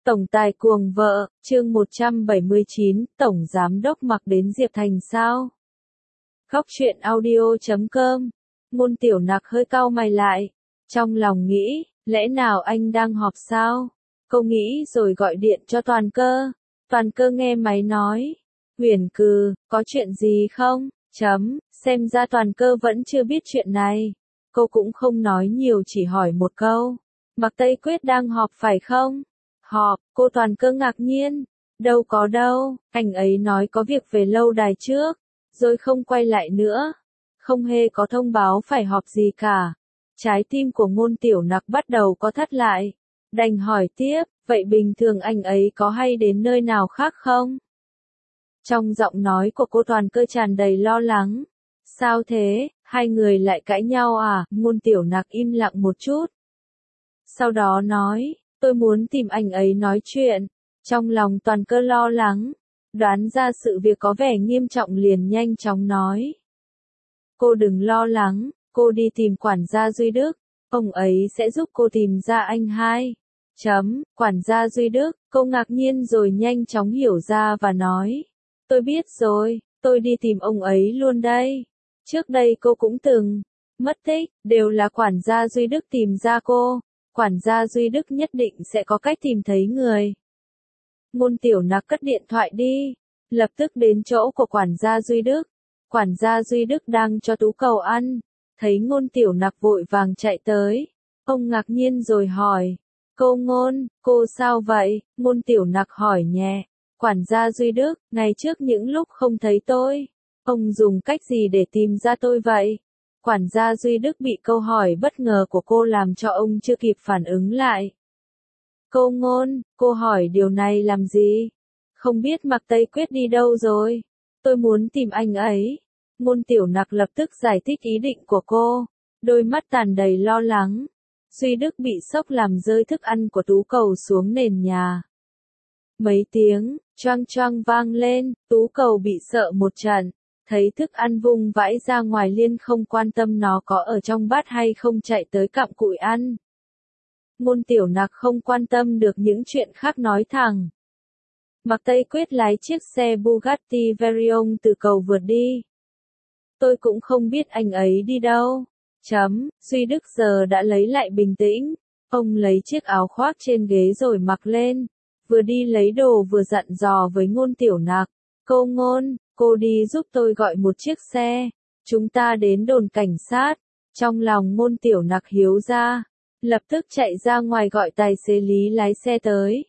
Tổng tài cuồng vợ, chương 179, Tổng Giám đốc mặc đến Diệp Thành sao? Góc truyện audio.com. Ngôn Tiểu Nặc hơi cau mày lại. Trong lòng nghĩ, lẽ nào anh đang họp sao? Cô nghĩ rồi gọi điện cho Toàn Cơ. Toàn Cơ nghe máy nói. Huyền Cừ, có chuyện gì không? Xem ra Toàn Cơ vẫn chưa biết chuyện này. Cô cũng không nói nhiều, chỉ hỏi một câu. Mạc Tây Quyết đang họp phải không? Họp, cô Toàn Cơ ngạc nhiên. Đâu có đâu, anh ấy nói có việc về lâu đài trước, rồi không quay lại nữa. Không hề có thông báo phải họp gì cả. Trái tim của Ngôn Tiểu Nặc bắt đầu co thắt lại. Đành hỏi tiếp, vậy bình thường anh ấy có hay đến nơi nào khác không? Trong giọng nói của cô Toàn Cơ tràn đầy lo lắng. Sao thế, hai người lại cãi nhau à? Ngôn Tiểu Nặc im lặng một chút. Sau đó nói, tôi muốn tìm anh ấy nói chuyện. Trong lòng Toàn Cơ lo lắng, đoán ra sự việc có vẻ nghiêm trọng liền nhanh chóng nói. Cô đừng lo lắng, cô đi tìm quản gia Duy Đức, ông ấy sẽ giúp cô tìm ra anh hai. Quản gia Duy Đức, cô ngạc nhiên rồi nhanh chóng hiểu ra và nói. Tôi biết rồi, tôi đi tìm ông ấy luôn đây. Trước đây cô cũng từng mất tích, đều là quản gia Duy Đức tìm ra cô. Quản gia Duy Đức nhất định sẽ có cách tìm thấy người. Ngôn Tiểu Nặc cất điện thoại đi, lập tức đến chỗ của quản gia Duy Đức. Quản gia Duy Đức đang cho Tú Cầu ăn, thấy Ngôn Tiểu Nặc vội vàng chạy tới. Ông ngạc nhiên rồi hỏi, cô Ngôn, cô sao vậy? Ngôn Tiểu Nặc hỏi nhẹ. Quản gia Duy Đức, ngày trước những lúc không thấy tôi, ông dùng cách gì để tìm ra tôi vậy? Quản gia Duy Đức bị câu hỏi bất ngờ của cô làm cho ông chưa kịp phản ứng lại. Cô Ngôn, cô hỏi điều này làm gì? Không biết Mạc Tây Quyết đi đâu rồi? Tôi muốn tìm anh ấy. Ngôn Tiểu Nặc lập tức giải thích ý định của cô, đôi mắt tràn đầy lo lắng. Duy Đức bị sốc làm rơi thức ăn của Tú Cầu xuống nền nhà. Mấy tiếng, choang choang vang lên, Tú Cầu bị sợ một trận. Thấy thức ăn vung vãi ra ngoài liền không quan tâm nó có ở trong bát hay không, chạy tới cặm cụi ăn. Ngôn Tiểu Nặc không quan tâm được những chuyện khác nói thẳng. Mạc Tây Quyết lái chiếc xe Bugatti Veyron từ cầu vượt đi. Tôi cũng không biết anh ấy đi đâu. Duy Đức giờ đã lấy lại bình tĩnh. Ông lấy chiếc áo khoác trên ghế rồi mặc lên. Vừa đi lấy đồ vừa dặn dò với Ngôn Tiểu Nặc. Cô Ngôn, cô đi giúp tôi gọi một chiếc xe. Chúng ta đến đồn cảnh sát. Trong lòng Ngôn Tiểu Nặc hiếu ra. Lập tức chạy ra ngoài gọi tài xế Lý lái xe tới.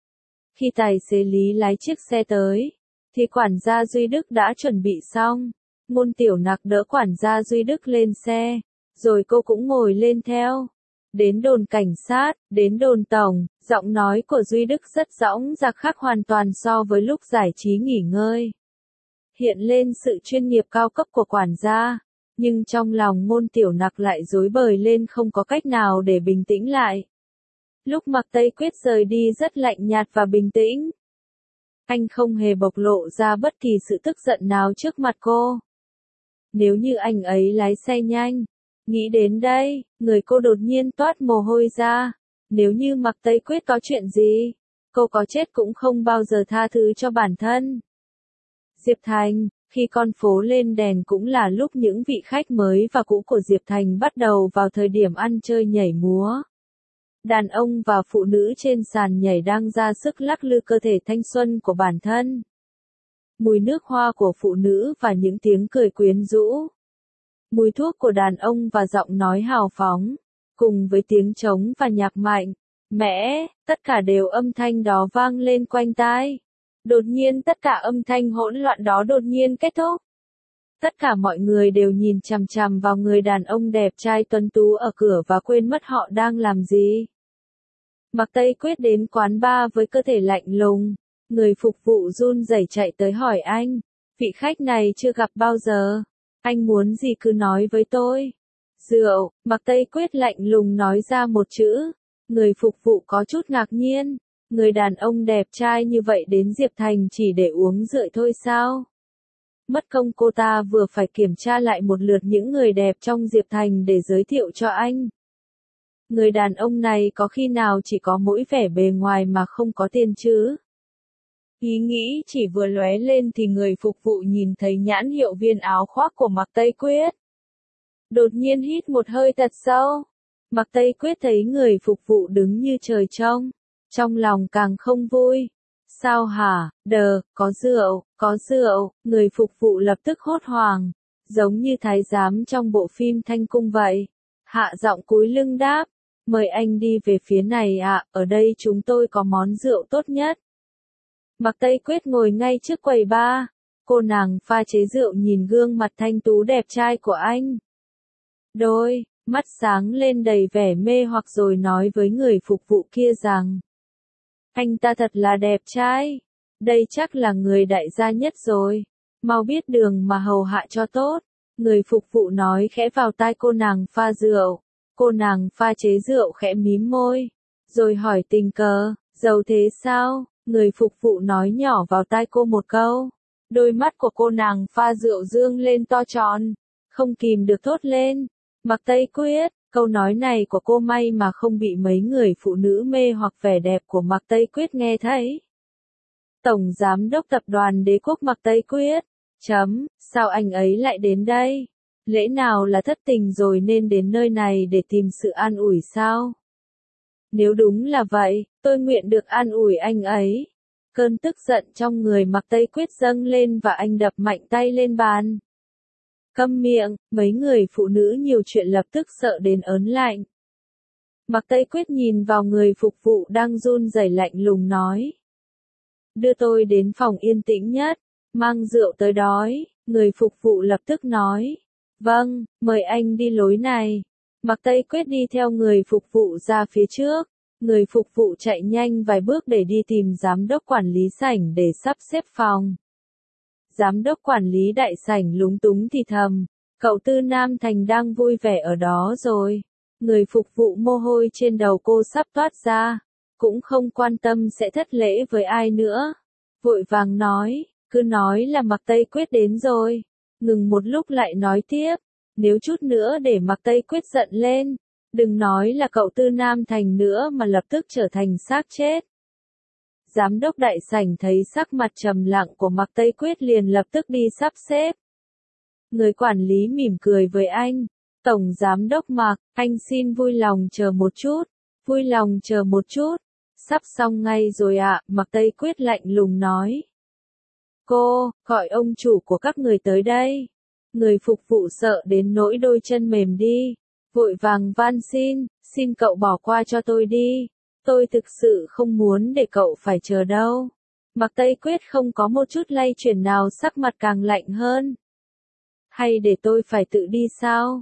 Khi tài xế Lý lái chiếc xe tới, thì quản gia Duy Đức đã chuẩn bị xong. Ngôn Tiểu Nặc đỡ quản gia Duy Đức lên xe, rồi cô cũng ngồi lên theo. Đến đồn cảnh sát, đến đồn tổng, giọng nói của Duy Đức rất dõng dạc, khác hoàn toàn so với lúc giải trí nghỉ ngơi. Hiện lên sự chuyên nghiệp cao cấp của quản gia, nhưng trong lòng Ngôn Tiểu Nặc lại rối bời lên, không có cách nào để bình tĩnh lại. Lúc Mạc Tây Quyết rời đi rất lạnh nhạt và bình tĩnh. Anh không hề bộc lộ ra bất kỳ sự tức giận nào trước mặt cô. Nếu như anh ấy lái xe nhanh, nghĩ đến đây, người cô đột nhiên toát mồ hôi ra. Nếu như Mạc Tây Quyết có chuyện gì, cô có chết cũng không bao giờ tha thứ cho bản thân. Diệp Thành, khi con phố lên đèn cũng là lúc những vị khách mới và cũ của Diệp Thành bắt đầu vào thời điểm ăn chơi nhảy múa. Đàn ông và phụ nữ trên sàn nhảy đang ra sức lắc lư cơ thể thanh xuân của bản thân. Mùi nước hoa của phụ nữ và những tiếng cười quyến rũ. Mùi thuốc của đàn ông và giọng nói hào phóng, cùng với tiếng trống và nhạc mạnh, mẽ, tất cả đều âm thanh đó vang lên quanh tai. Đột nhiên tất cả âm thanh hỗn loạn đó đột nhiên kết thúc. Tất cả mọi người đều nhìn chằm chằm vào người đàn ông đẹp trai tuấn tú ở cửa và quên mất họ đang làm gì. Mạc Tây Quyết đến quán bar với cơ thể lạnh lùng. Người phục vụ run rẩy chạy tới hỏi anh, vị khách này chưa gặp bao giờ. Anh muốn gì cứ nói với tôi. Rượu, Mạc Tây Quyết lạnh lùng nói ra một chữ. Người phục vụ có chút ngạc nhiên. Người đàn ông đẹp trai như vậy đến Diệp Thành chỉ để uống rượu thôi sao? Mất công cô ta vừa phải kiểm tra lại một lượt những người đẹp trong Diệp Thành để giới thiệu cho anh. Người đàn ông này có khi nào chỉ có mỗi vẻ bề ngoài mà không có tiền chứ? Ý nghĩ chỉ vừa lóe lên thì người phục vụ nhìn thấy nhãn hiệu viên áo khoác của Mạc Tây Quyết. Đột nhiên hít một hơi thật sâu. Mạc Tây Quyết thấy người phục vụ đứng như trời trông. Trong lòng càng không vui. Sao hả, có rượu, người phục vụ lập tức hốt hoảng. Giống như thái giám trong bộ phim Thanh Cung vậy. Hạ giọng cúi lưng đáp. Mời anh đi về phía này ạ, ở đây chúng tôi có món rượu tốt nhất. Mạc Tây Quyết ngồi ngay trước quầy bar. Cô nàng pha chế rượu nhìn gương mặt thanh tú đẹp trai của anh. Đôi mắt sáng lên đầy vẻ mê hoặc rồi nói với người phục vụ kia rằng. Anh ta thật là đẹp trai. Đây chắc là người đại gia nhất rồi. Mau biết đường mà hầu hạ cho tốt. Người phục vụ nói khẽ vào tai cô nàng pha rượu. Cô nàng pha chế rượu khẽ mím môi. Rồi hỏi tình cờ, giàu thế sao? Người phục vụ nói nhỏ vào tai cô một câu. Đôi mắt của cô nàng pha rượu dương lên to tròn. Không kìm được thốt lên. Mạc Tây Quyết, câu nói này của cô may mà không bị mấy người phụ nữ mê hoặc vẻ đẹp của Mạc Tây Quyết nghe thấy. Tổng Giám đốc Tập đoàn Đế quốc Mạc Tây Quyết. Sao anh ấy lại đến đây? Lẽ nào là thất tình rồi nên đến nơi này để tìm sự an ủi sao? Nếu đúng là vậy, tôi nguyện được an ủi anh ấy. Cơn tức giận trong người Mạc Tây Quyết dâng lên và anh đập mạnh tay lên bàn. Câm miệng, mấy người phụ nữ nhiều chuyện lập tức sợ đến ớn lạnh. Mạc Tây Quyết nhìn vào người phục vụ đang run rẩy lạnh lùng nói. Đưa tôi đến phòng yên tĩnh nhất, mang rượu tới đói, người phục vụ lập tức nói. Vâng, mời anh đi lối này. Mạc Tây Quyết đi theo người phục vụ ra phía trước. Người phục vụ chạy nhanh vài bước để đi tìm giám đốc quản lý sảnh để sắp xếp phòng. Giám đốc quản lý đại sảnh lúng túng thì thầm. Cậu Tư Nam Thành đang vui vẻ ở đó rồi. Người phục vụ mồ hôi trên đầu cô sắp toát ra. Cũng không quan tâm sẽ thất lễ với ai nữa. Vội vàng nói, cứ nói là Mạc Tây Quyết đến rồi. Ngừng một lúc lại nói tiếp. Nếu chút nữa để Mạc Tây Quyết giận lên. Đừng nói là cậu Tư Nam Thành nữa mà lập tức trở thành xác chết. Giám đốc đại sảnh thấy sắc mặt trầm lặng của Mạc Tây Quyết liền lập tức đi sắp xếp. Người quản lý mỉm cười với anh. Tổng Giám đốc Mạc, anh xin vui lòng chờ một chút. Vui lòng chờ một chút. Sắp xong ngay rồi ạ, Mạc Tây Quyết lạnh lùng nói. Cô, gọi ông chủ của các người tới đây. Người phục vụ sợ đến nỗi đôi chân mềm đi. Vội vàng van xin cậu bỏ qua cho tôi đi. Tôi thực sự không muốn để cậu phải chờ đâu. Mạc Tây Quyết không có một chút lay chuyển nào, sắc mặt càng lạnh hơn. Hay để tôi phải tự đi sao?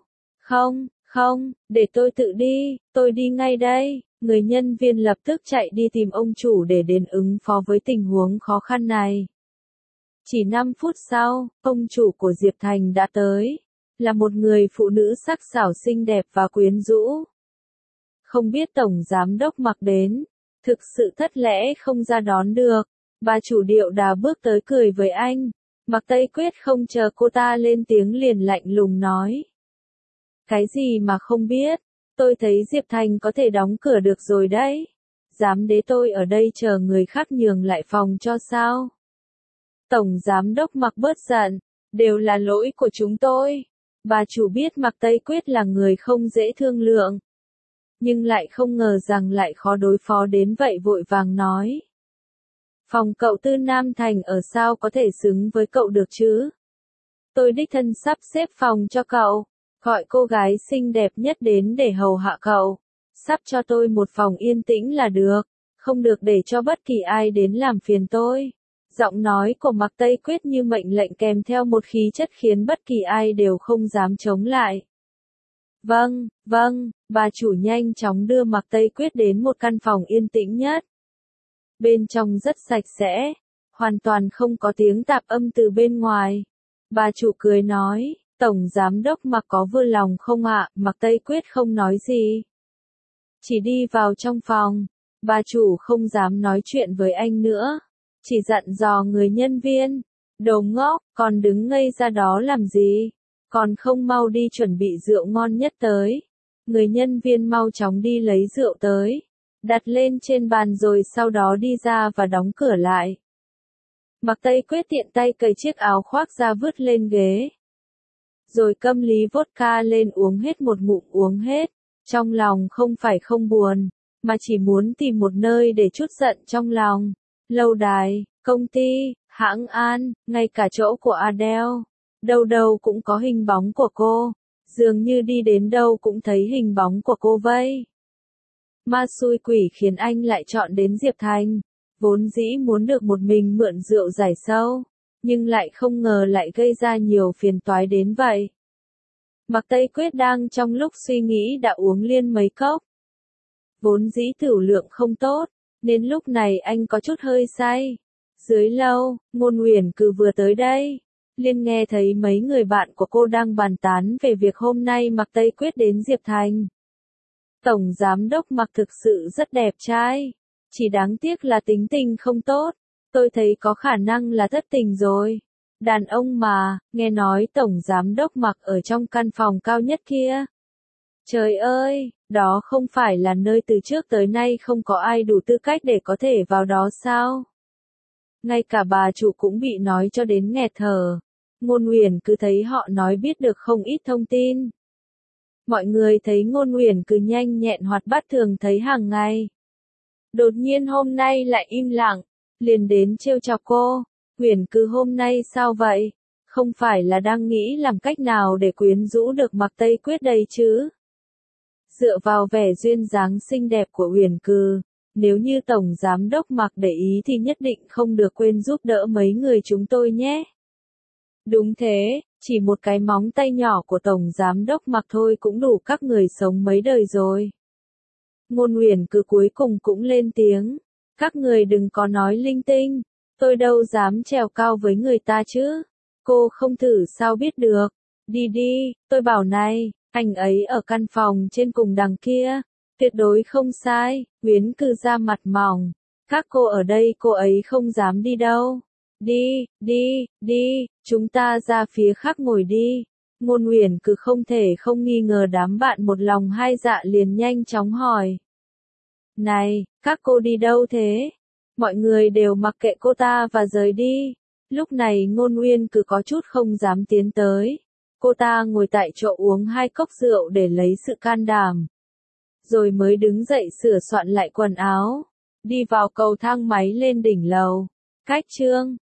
Không, để tôi tự đi, tôi đi ngay đây. Người nhân viên lập tức chạy đi tìm ông chủ để đến ứng phó với tình huống khó khăn này. Chỉ 5 phút sau, ông chủ của Diệp Thành đã tới. Là một người phụ nữ sắc sảo xinh đẹp và quyến rũ. Không biết Tổng Giám đốc Mạc đến. Thực sự thất lễ không ra đón được. Bà chủ điệu đà bước tới cười với anh. Mạc Tây Quyết không chờ cô ta lên tiếng liền lạnh lùng nói. Cái gì mà không biết. Tôi thấy Diệp Thành có thể đóng cửa được rồi đấy. Dám để tôi ở đây chờ người khác nhường lại phòng cho sao? Tổng Giám đốc Mạc bớt giận. Đều là lỗi của chúng tôi. Bà chủ biết Mạc Tây Quyết là người không dễ thương lượng. Nhưng lại không ngờ rằng lại khó đối phó đến vậy, vội vàng nói. Phòng cậu Tư Nam Thành ở sao có thể xứng với cậu được chứ? Tôi đích thân sắp xếp phòng cho cậu. Gọi cô gái xinh đẹp nhất đến để hầu hạ cậu. Sắp cho tôi một phòng yên tĩnh là được. Không được để cho bất kỳ ai đến làm phiền tôi. Giọng nói của Mạc Tây Quyết như mệnh lệnh kèm theo một khí chất khiến bất kỳ ai đều không dám chống lại. Vâng, bà chủ nhanh chóng đưa Mạc Tây Quyết đến một căn phòng yên tĩnh nhất. Bên trong rất sạch sẽ, hoàn toàn không có tiếng tạp âm từ bên ngoài. Bà chủ cười nói, Tổng Giám đốc Mạc có vui lòng không ạ? Mạc Tây Quyết không nói gì. Chỉ đi vào trong phòng, bà chủ không dám nói chuyện với anh nữa. Chỉ dặn dò người nhân viên, đồ ngốc, còn đứng ngây ra đó làm gì? Còn không mau đi chuẩn bị rượu ngon nhất tới. Người nhân viên mau chóng đi lấy rượu tới, đặt lên trên bàn rồi sau đó đi ra và đóng cửa lại. Mạc Tây Quyết tiện tay cởi chiếc áo khoác ra vứt lên ghế. Rồi câm lý vodka lên uống hết một ngụm uống hết. Trong lòng không phải không buồn, mà chỉ muốn tìm một nơi để trút giận trong lòng. Lâu đài, công ty, hãng An, ngay cả chỗ của Adele. Đâu đâu cũng có hình bóng của cô. Dường như đi đến đâu cũng thấy hình bóng của cô vậy. Ma xui quỷ khiến anh lại chọn đến Diệp Thành. Vốn dĩ muốn được một mình mượn rượu giải sâu, nhưng lại không ngờ lại gây ra nhiều phiền toái đến vậy. Mạc Tây Quyết đang trong lúc suy nghĩ đã uống liên mấy cốc. Vốn dĩ tửu lượng không tốt, nên lúc này anh có chút hơi say. Dưới lâu, Ngôn Uyển Cừ vừa tới đây. Liên nghe thấy mấy người bạn của cô đang bàn tán về việc hôm nay Mạc Tây Quyết đến Diệp Thành. Tổng giám đốc Mạc thực sự rất đẹp trai. Chỉ đáng tiếc là tính tình không tốt. Tôi thấy có khả năng là thất tình rồi. Đàn ông mà, nghe nói tổng giám đốc Mạc ở trong căn phòng cao nhất kia. Trời ơi, đó không phải là nơi từ trước tới nay không có ai đủ tư cách để có thể vào đó sao? Ngay cả bà chủ cũng bị nói cho đến nghẹt thở. Ngôn Uyển cứ thấy họ nói biết được không ít thông tin. Mọi người thấy Ngôn Uyển cứ nhanh nhẹn hoạt bát thường thấy hàng ngày. Đột nhiên hôm nay lại im lặng, liền đến trêu chọc cô. Uyển Cừ hôm nay sao vậy? Không phải là đang nghĩ làm cách nào để quyến rũ được Mạc Tây Quyết đây chứ? Dựa vào vẻ duyên dáng xinh đẹp của Uyển Cừ, nếu như tổng giám đốc Mạc để ý thì nhất định không được quên giúp đỡ mấy người chúng tôi nhé. Đúng thế, chỉ một cái móng tay nhỏ của tổng giám đốc Mạc thôi cũng đủ các người sống mấy đời rồi. Ngôn Uyển Cừ cuối cùng cũng lên tiếng. Các người đừng có nói linh tinh, tôi đâu dám trèo cao với người ta chứ. Cô không thử sao biết được. Đi đi, tôi bảo này, anh ấy ở căn phòng trên cùng đằng kia. Tuyệt đối không sai. Uyển Cừ ra mặt mỏng. Các cô ở đây cô ấy không dám đi đâu. Đi, đi, đi, chúng ta ra phía khác ngồi đi. Ngôn Uyển Cừ không thể không nghi ngờ đám bạn một lòng hai dạ liền nhanh chóng hỏi. Này, các cô đi đâu thế? Mọi người đều mặc kệ cô ta và rời đi. Lúc này Ngôn Uyển Cừ có chút không dám tiến tới. Cô ta ngồi tại chỗ uống 2 cốc rượu để lấy sự can đảm. Rồi mới đứng dậy sửa soạn lại quần áo. Đi vào cầu thang máy lên đỉnh lầu. Cách chương